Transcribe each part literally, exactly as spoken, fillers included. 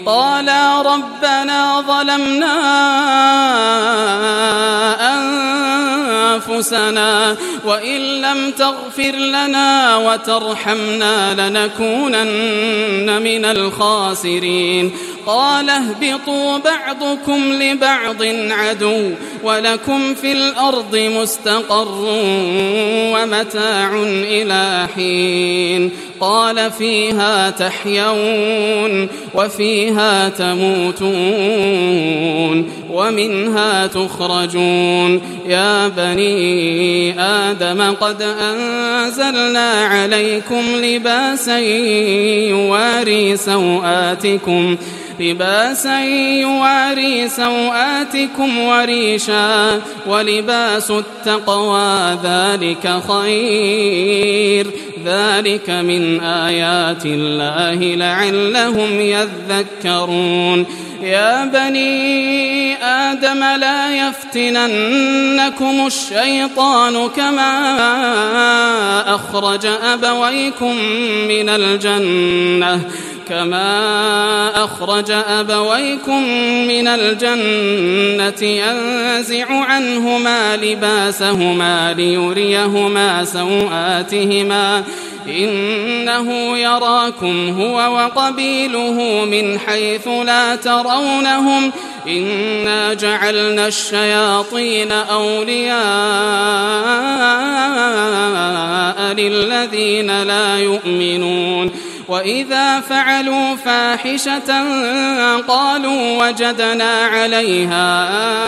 قالا ربنا ظلمنا أنفسنا وإن لم تغفر لنا وترحمنا لنكونن من الخاسرين قال اهبطوا بعضكم لبعض عدو ولكم في الأرض مستقر ومتاع إلى حين قال فيها تحيون وفيها تموتون ومنها تخرجون يا بني آدم قد أنزلنا عليكم لباسا يواري سوآتكم لباسا يواري سوآتكم وريشا ولباس التقوى ذلك خير ذلك من آيات الله لعلهم يذكرون يا بني آدم لا يفتننكم الشيطان كما أخرج أبويكم من الجنة كما أخرج أبويكم من الجنة ينزع عنهما لباسهما ليريهما سوآتهما إنه يراكم هو وقبيله من حيث لا ترونهم إنا جعلنا الشياطين أولياء للذين لا يؤمنون وإذا فعلوا فاحشة قالوا وجدنا عليها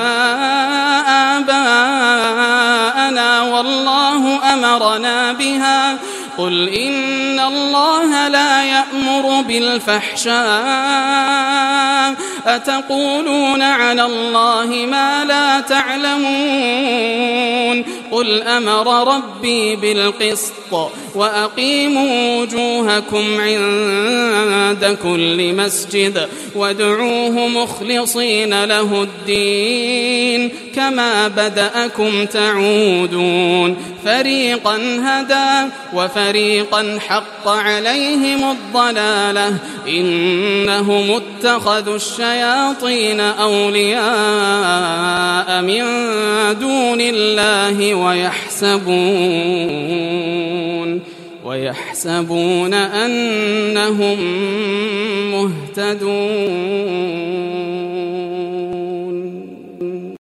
آباءنا والله أمرنا بها قل إن الله لا يأمر بالفحشاء أتقولون على الله ما لا تعلمون قل أمر ربي بالقسط وأقيموا وجوهكم عند كل مسجد وادعوه مخلصين له الدين كما بدأكم تعودون فريقا هدى وفريقا حق عليهم الضلالة إنهم اتخذوا الشياطين أولياء من دون الله ويحسبون ويحسبون أنهم مهتدون.